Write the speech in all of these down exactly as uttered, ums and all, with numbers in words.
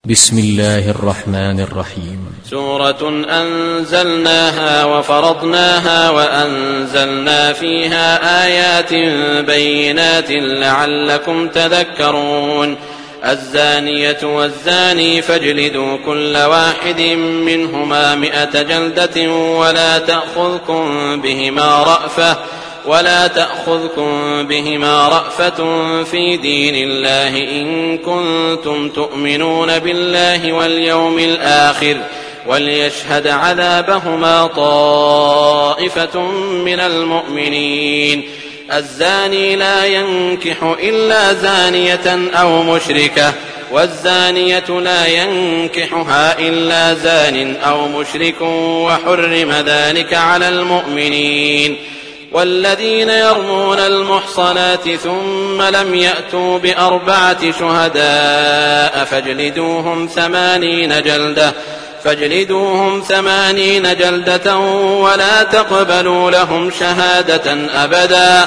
بسم الله الرحمن الرحيم. سورة أنزلناها وفرضناها وأنزلنا فيها آيات بينات لعلكم تذكرون. الزانية والزاني فاجلدوا كل واحد منهما مئة جلدة ولا تأخذكم بهما رأفة ولا تأخذكم بهما رأفة في دين الله إن كنتم تؤمنون بالله واليوم الآخر وليشهد عذابهما طائفة من المؤمنين. الزاني لا ينكح إلا زانية أو مشركة والزانية لا ينكحها إلا زان أو مشرك وحرم ذلك على المؤمنين. والذين يرمون المحصنات ثم لم يأتوا بأربعة شهداء فاجلدوهم ثمانين جلدة فاجلدوهم ثمانين جلدة ولا تقبلوا لهم شهادة أبدا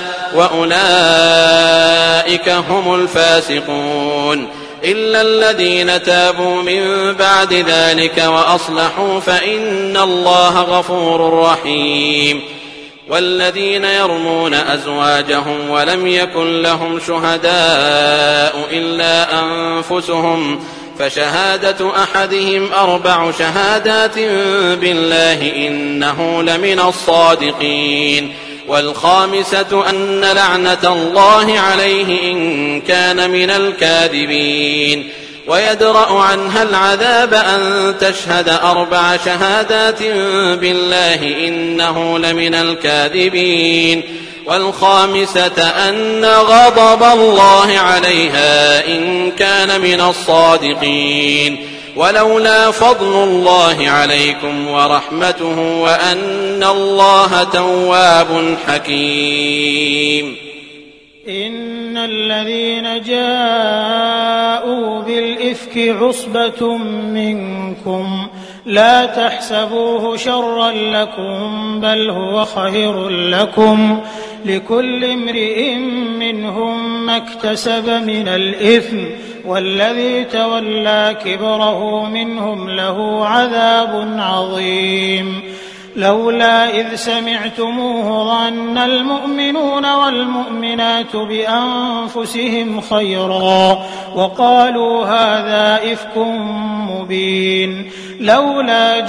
وأولئك هم الفاسقون إلا الذين تابوا من بعد ذلك وأصلحوا فإن الله غفور رحيم. والذين يرمون أزواجهم ولم يكن لهم شهداء إلا أنفسهم فشهادة أحدهم أربع شهادات بالله إنه لمن الصادقين. والخامسة أن لعنة الله عليه إن كان من الكاذبين. ويدرأ عنها العذاب أن تشهد أربع شهادات بالله إنه لمن الكاذبين. والخامسة أن غضب الله عليها إن كان من الصادقين. ولولا فضل الله عليكم ورحمته وأن الله تواب حكيم. إن الذين جاءوا بالإفك عصبة منكم لا تحسبوه شرا لكم بل هو خير لكم لكل امرئ منهم ما اكتسب من الإثم والذي تولى كبره منهم له عذاب عظيم. لولا إذ سمعتموه ظن المؤمنون والمؤمنات بأنفسهم خيرا وقالوا هذا إفك مبين. لولا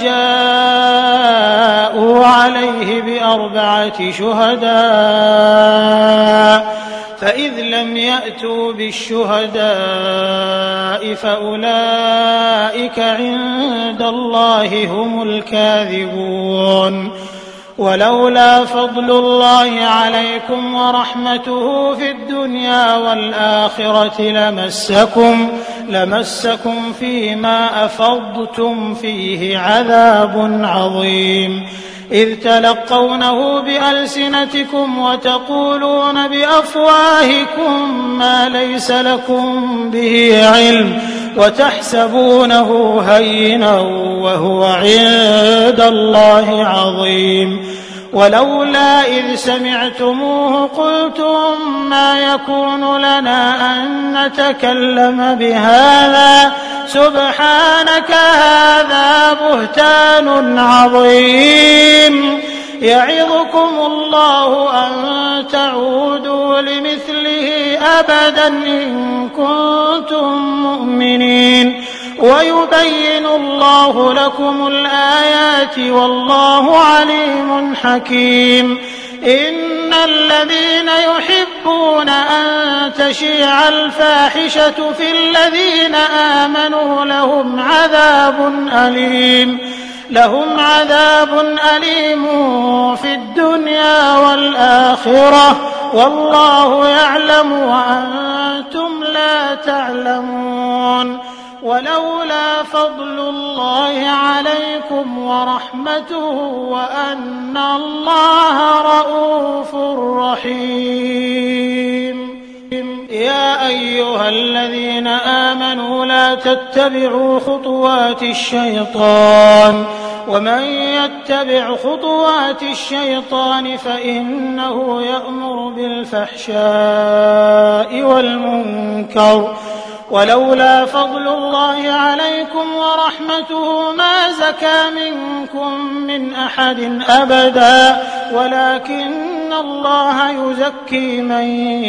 جاءوا عليه بأربعة شهداء فإذ لم يأتوا بالشهداء فأولئك عند الله هم الكاذبون. ولولا فضل الله عليكم ورحمته في الدنيا والآخرة لمسكم لمسكم فيما أفضتم فيه عذاب عظيم. إذ تلقونه بألسنتكم وتقولون بأفواهكم ما ليس لكم به علم وتحسبونه هينا وهو عند الله عظيم. ولولا إذ سمعتموه قلتم ما يكون لنا أن نتكلم بهذا سبحانك هذا بهتان عظيم. يعظكم الله أن تعودوا لمثله أبدا إن كنتم مؤمنين ويبين الله لكم الآيات والله عليم حكيم. إن الذين يحبون أن تشيع الفاحشة في الذين آمنوا لهم عذاب أليم لهم عذاب أليم في الدنيا والآخرة والله يعلم وأنتم لا تعلمون. ولولا فضل الله عليكم ورحمته وأن الله رءوف رحيم. يا أيها الذين آمنوا لا تتبعوا خطوات الشيطان ومن يتبع خطوات الشيطان فإنه يأمر بالفحشاء والمنكر ولولا فضل الله عليكم عليكم ورحمته ما زكى منكم من أحد أبدا ولكن الله يزكي من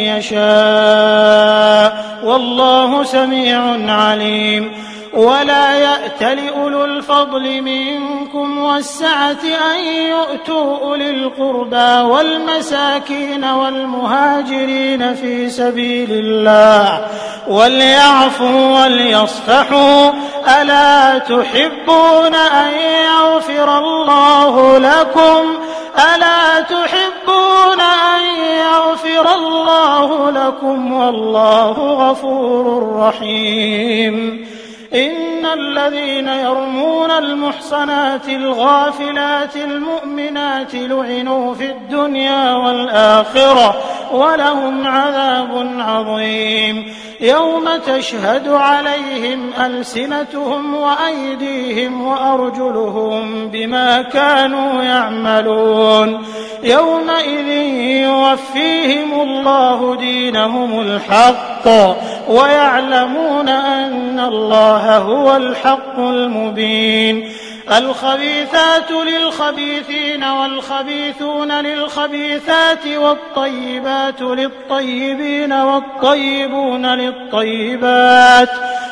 يشاء والله سميع عليم. ولا يأتل أولو الفضل منكم والسعة أن يؤتوا أولي القربى والمساكين والمهاجرين في سبيل الله وليعفوا وليصفحوا ألا تحبون أن يغفر الله لكم ألا تحبون أن يغفر الله لكم والله غفور رحيم. إن الذين يرمون المحصنات الغافلات المؤمنات لعنوا في الدنيا والآخرة ولهم عذاب عظيم يوم تشهد عليهم ألسنتهم وأيديهم وأرجلهم بما كانوا يعملون يومئذ يوفيهم الله دينهم الحق ويعلمون أن الله هو الحق المبين. الخبيثات للخبيثين والخبيثون للخبيثات والطيبات للطيبين والطيبون للطيبات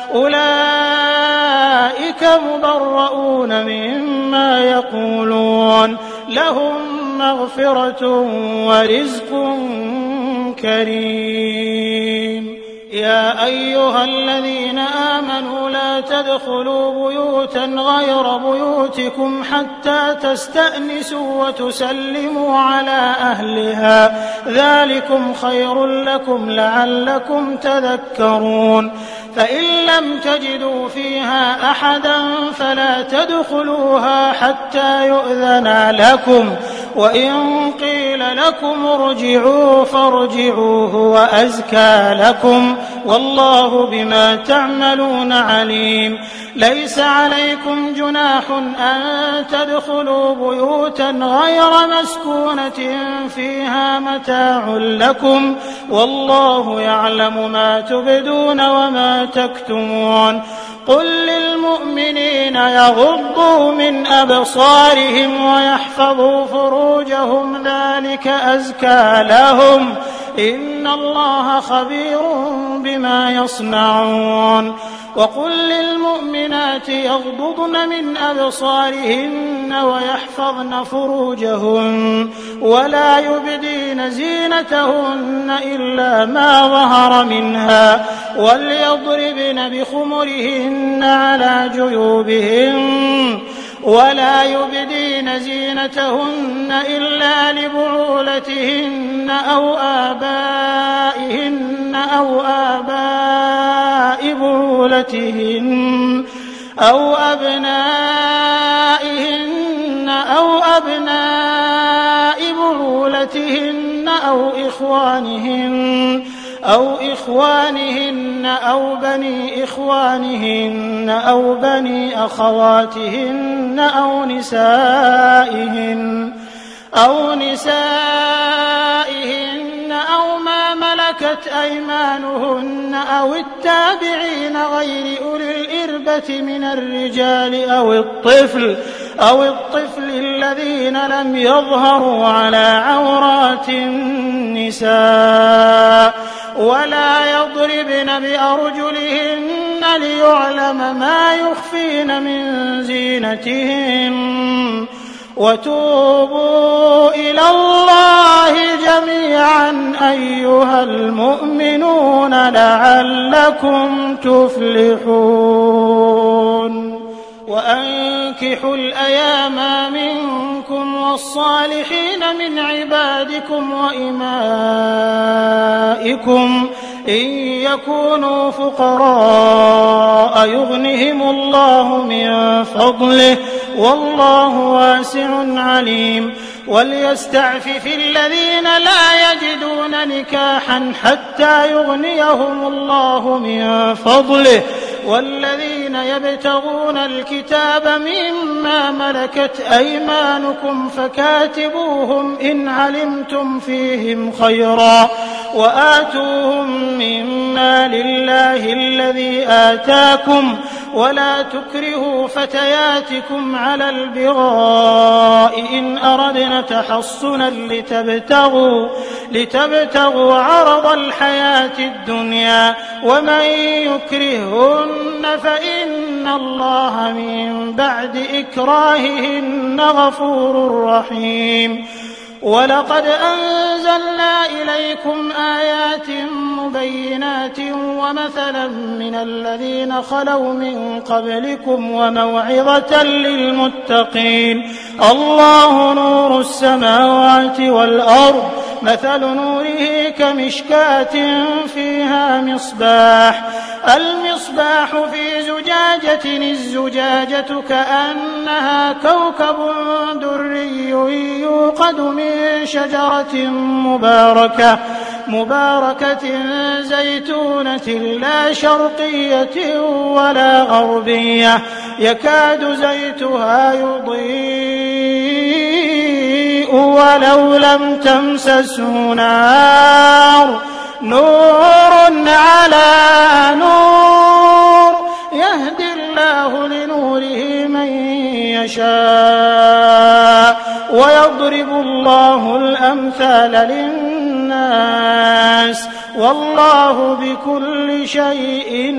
أولئك مبرؤون مما يقولون لهم مغفرة ورزق كريم. يا أيها الذين آمنوا لا تدخلوا بيوتا غير بيوتكم حتى تستأنسوا وتسلموا على أهلها ذلكم خير لكم لعلكم تذكرون. فإن لم تجدوا فيها أحدا فلا تدخلوها حتى يؤذن لكم وإن قيل لكم ارجعوا فارجعوا هو أزكى لكم والله بما تعملون عليم. ليس عليكم جناح أن تدخلوا بيوتا غير مسكونة فيها متاع لكم والله يعلم ما تبدون وما تكتمون. قل للمؤمنين يغضوا من أبصارهم ويحفظوا فروجهم ذلك أزكى لهم إن الله خبير بما يصنعون. وقل للمؤمنات يغضضن من أبصارهن ويحفظن فروجهن ولا يبدين زينتهن إلا ما ظهر منها وليضربن بخمرهن على جيوبهن ولا يبدين زينتهن إلا لبعولتهن أو آبائهن أو آباء بعولتهن أو أبنائهن أو أبناء بعولتهن أو إخوانهن أو إخوانهن أو بني إخوانهن أو بني أخواتهن أو نسائهن أو نسائهن أو ما ملكت أيمانهن أو التابعين غير أولي الإربة من الرجال أو الطفل أو الطفل الذين لم يظهروا على عورات النساء ولا يضربن بأرجلهن ليعلم ما يخفين من زينتهن. وتوبوا إلى الله جميعا أيها المؤمنون لعلكم تفلحون. وأنكحوا الأيام منكم والصالحين من عبادكم وإمائكم إن يكونوا فقراء يغنهم الله من فضله والله واسع عليم. وليستعفف الذين لا يجدون نكاحا حتى يغنيهم الله من فضله والذين يبتغون الكتاب مما ملكت أيمانكم فكاتبوهم إن علمتم فيهم خيرا وآتوهم من وقلنا لله الذي آتاكم ولا تكرهوا فتياتكم على البغاء إن أردنا تحصنا لتبتغوا, لتبتغوا عرض الحياة الدنيا ومن يكرهن فإن الله من بعد إكراههن غفور رحيم. ولقد أنزلنا إليكم آيات مبينات ومثلا من الذين خلوا من قبلكم وموعظة للمتقين. الله نور السماوات والأرض مثل نوره كمشكاة فيها مصباح المصباح في زجاجة الزجاجة كأنها كوكب دري يوقد من شجرة مباركة مباركة زيتونة لا شرقية ولا غربية يكاد زيتها يضيء ولو لم تمسسه نار نور على نور يهدي الله لنوره من يشاء ويضرب الله الأمثال للناس والله بكل شيء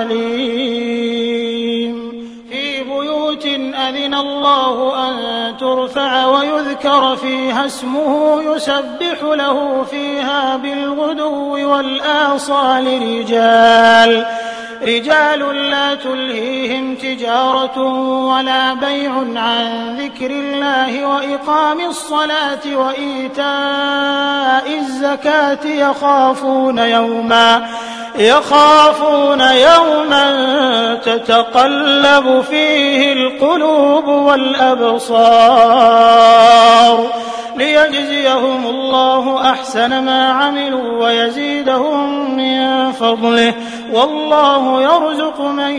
عليم. في بيوت أذن الله أن ترفع ويذكر فيها اسمه يسبح له فيها بالغدو والآصال رجال رجال لا تلهيهم تجارة ولا بيع عن ذكر الله وإقام الصلاة وإيتاء الزكاة يخافون يوما يخافون يوما تتقلب فيه القلوب والأبصار ليجزيهم الله أحسن ما عملوا ويزيدهم من فضله والله يرزق من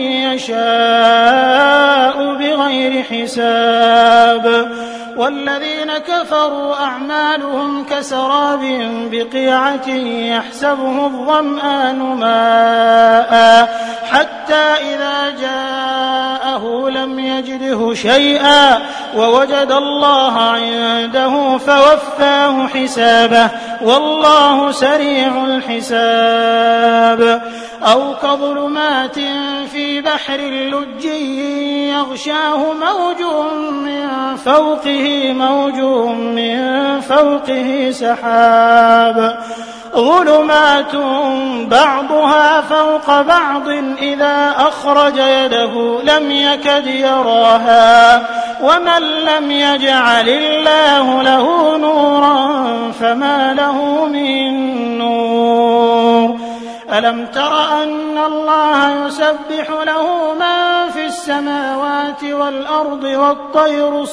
يشاء بغير حساب. والذين كفروا أعمالهم كسراب بقيعة يحسبه الظمآن ماء حتى إذا جاءه لم يجده شيئا ووجد الله عنده فوفاه حسابه والله سريع الحساب. أو كظلمات في بحر لجي يغشاه موج من فوقه موج من فوقه سحاب ظلمات بعضها فوق بعض إذا أخرج يده لم يكد يراها ومن لم يجعل الله له نورا فما له من نور. ألم تر أن الله يسبح له من في السماوات والأرض والطير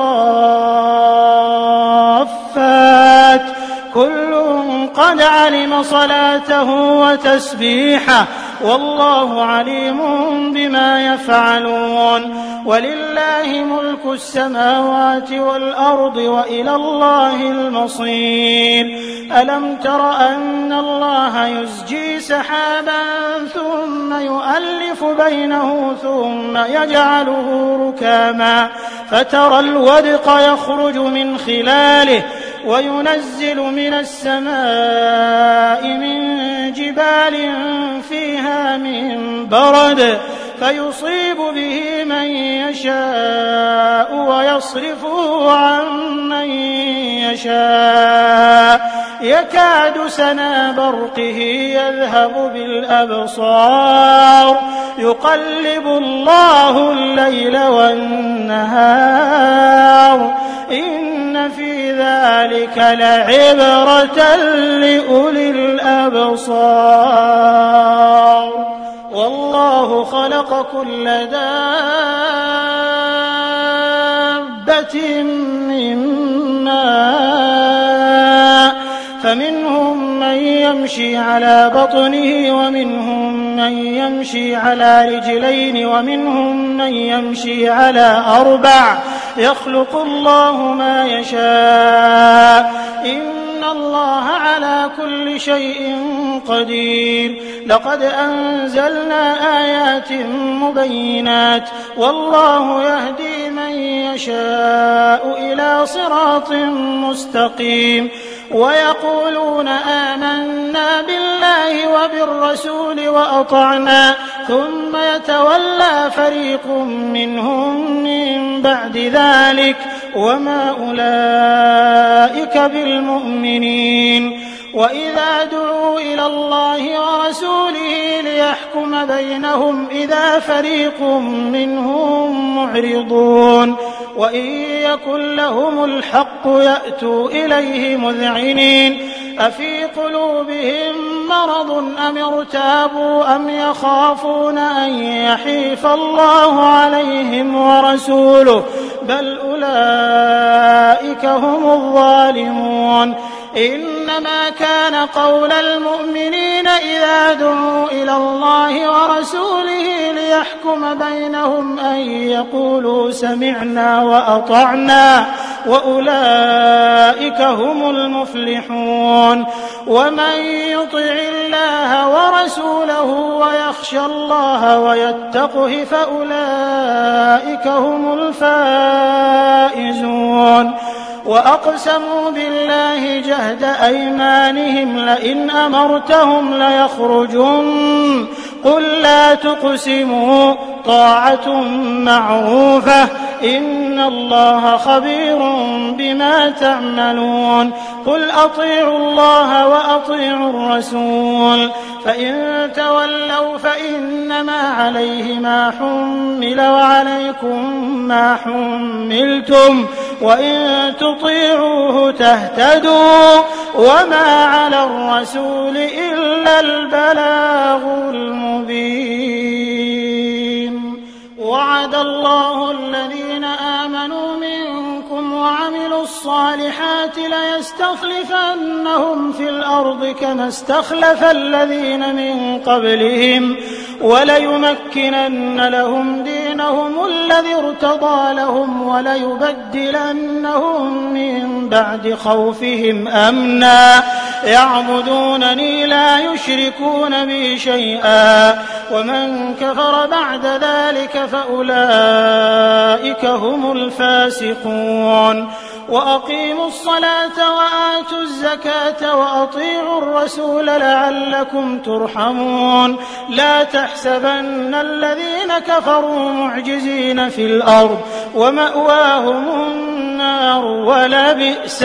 صافات كل قد علم صلاته وتسبيحه والله عليم بما يفعلون. ولله ملك السماوات والأرض وإلى الله المصير. ألم تر أن الله يزجي سحابا ثم يؤلف بينه ثم يجعله ركاما فترى الودق يخرج من خلاله وينزل من السماء من جبال فيها من برد فيصيب به من يشاء ويصرفه عن من يشاء يكاد سنا برقه يذهب بالأبصار يقلب الله الليل والنهار إن في ذلك لعبرة لأولي الأبصار. والله خلق كل دابة من ماء فمنهم من يمشي على بطنه ومنهم من يمشي على رجلين ومنهم من يمشي على أربع يخلق الله ما يشاء إن إن الله على كل شيء قدير. لقد أنزلنا آيات مبينات والله يهدي من يشاء إلى صراط مستقيم. ويقولون آمنا بالله وبالرسول وأطعنا ثم يتولى فريق منهم من بعد ذلك وما أولئك بالمؤمنين. وإذا دعوا إلى الله ورسوله ليحكم بينهم إذا فريق منهم معرضون وإن يكن لهم الحق يأتوا إليه مذعنين أفي قلوبهم مرض أم ارتابوا أم يخافون أن يحيف الله عليهم ورسوله بل أولئك هم الظالمون. إنما كان قول المؤمنين إذا دعوا إلى الله ورسوله ليحكم بينهم أن يقولوا سمعنا وأطعنا وأولئك هم المفلحون. ومن يطع الله ورسوله ويخشى الله ويتقه فأولئك هم الفائزون. وأقسموا بالله جهد أيمانهم لئن أمرتهم ليخرجن قل لا تقسموا طاعة معروفة إن الله خبير بما تعملون. قل أطيعوا الله وأطيعوا الرسول فإن تولوا فإنما عليه ما حمل وعليكم ما حملتم وإن تطيعوه تهتدوا وما على الرسول إلا البلاغ المبين. وعد الله الذين آمنوا منكم وعملوا الصالحات ليستخلفنهم في الأرض كما استخلف الذين من قبلهم وليمكنن لهم دينهم الذي ارتضى لهم وليبدلنهم من بعد خوفهم أمنا يعبدونني لا يشركون بي شيئا ومن كفر بعد ذلك فأولئك هم الفاسقون. وأقيموا الصلاة وآتوا الزكاة وأطيعوا الرسول لعلكم ترحمون. لا تحسبن الذين كفروا معجزين في الأرض ومأواهم النار ولبئس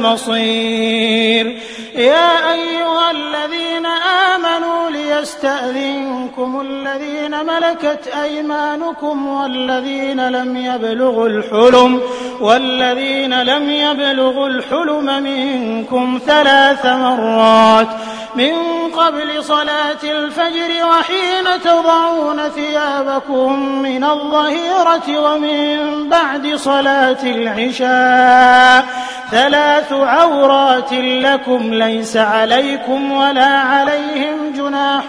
المصير. يا أيها الذين آمنوا ليستأذنكم الذين ملكت أيمانكم والذين لم يبلغوا الحلم والذين لم يبلغوا الحلم منكم ثلاث مرات من قبل صلاة الفجر وحين تضعون ثيابكم من الظهيرة ومن بعد صلاة العشاء ثلاث عورات لكم ليس عليكم ولا عليهم جناح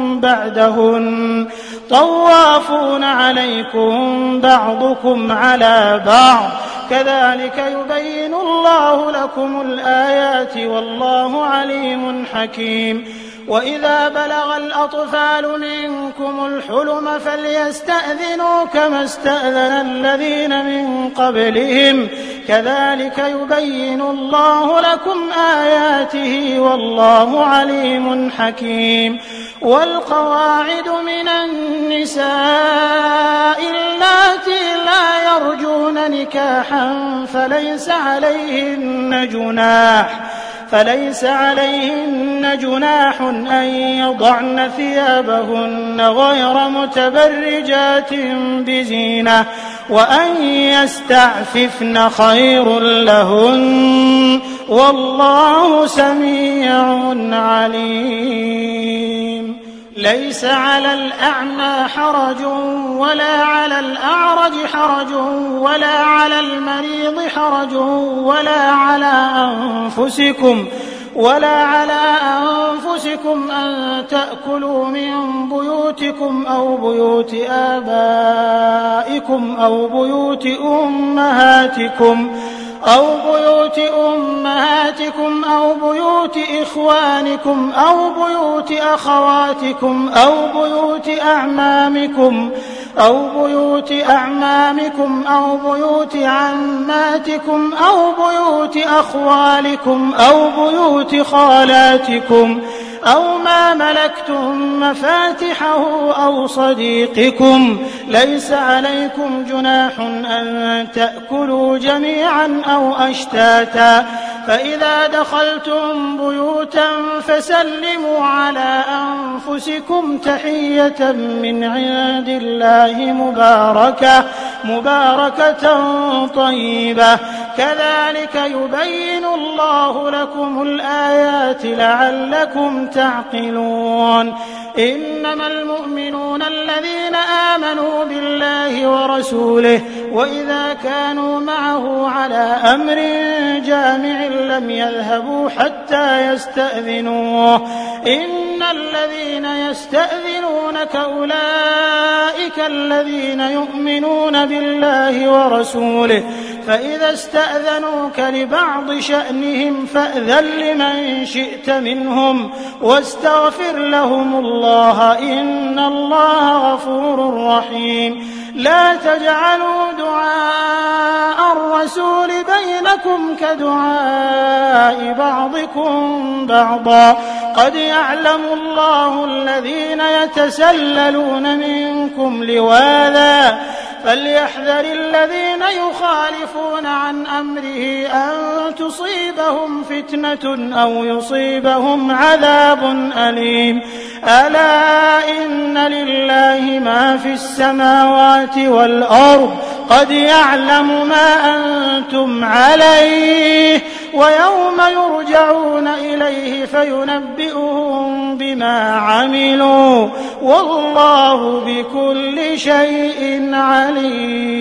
بعدهن طوافون عليكم بعضكم على بعض كذلك يبين الله لكم الآيات والله عليم حكيم. وإذا بلغ الأطفال منكم الحلم فليستأذنوا كما استأذن الذين من قبلهم كذلك يبين الله لكم آياته والله عليم حكيم. والقواعد من النساء اللاتي لا يرجون نكاحا فليس عليهن جناح فليس عليهن جناح أن يضعن ثيابهن غير متبرجات بزينة وأن يستعففن خير لهن والله سميع عليم. ليس على الأعمى حرج ولا على الأعرج حرج ولا على المريض حرج ولا على أنفسكم ولا على أنفسكم أن تأكلوا من بيوتكم أو بيوت آبائكم أو بيوت أمهاتكم أو بيوت أمهاتكم أو بيوت إخوانكم أو بيوت أخواتكم أو بيوت أعمامكم أو بيوت أعمامكم أو بيوت عماتكم أو بيوت أخوالكم أو بيوت خالاتكم أو ما ملكتم مفاتحه أو صديقكم. ليس عليكم جناح أن تأكلوا جميعا أو أشتاتا، فإذا دخلتم بيوتا فسلموا على أنفسكم تحية من عند الله مباركة مباركة طيبة، كذلك يبين الله لكم الآيات لعلكم تعقلون. إنما المؤمنون الذين آمنوا بالله ورسوله وإذا كانوا معه على أمر جامع لم يذهبوا حتى يستأذنوه. إن الذين يستأذنونك أولئك الذين يؤمنون بالله ورسوله، فإذا استأذنوك لبعض شأنهم فأذن لمن شئت منهم واستغفر لهم الله، إن الله غفور رحيم. لا تجعلوا دعاء الرسول بينكم كدعاء بعضكم بعضا، قد يعلم الله الذين يتسللون منكم لواذا، فليحذر الذين يخالفون عن أمره أن تصيبهم فتنة أو يصيبهم عذاب أليم. ألا إن لله ما في السماوات والأرض، قد يعلم ما أنتم عليه، ويوم يرجعون إليه فينبئهم بما عملوا، والله بكل شيء عليم.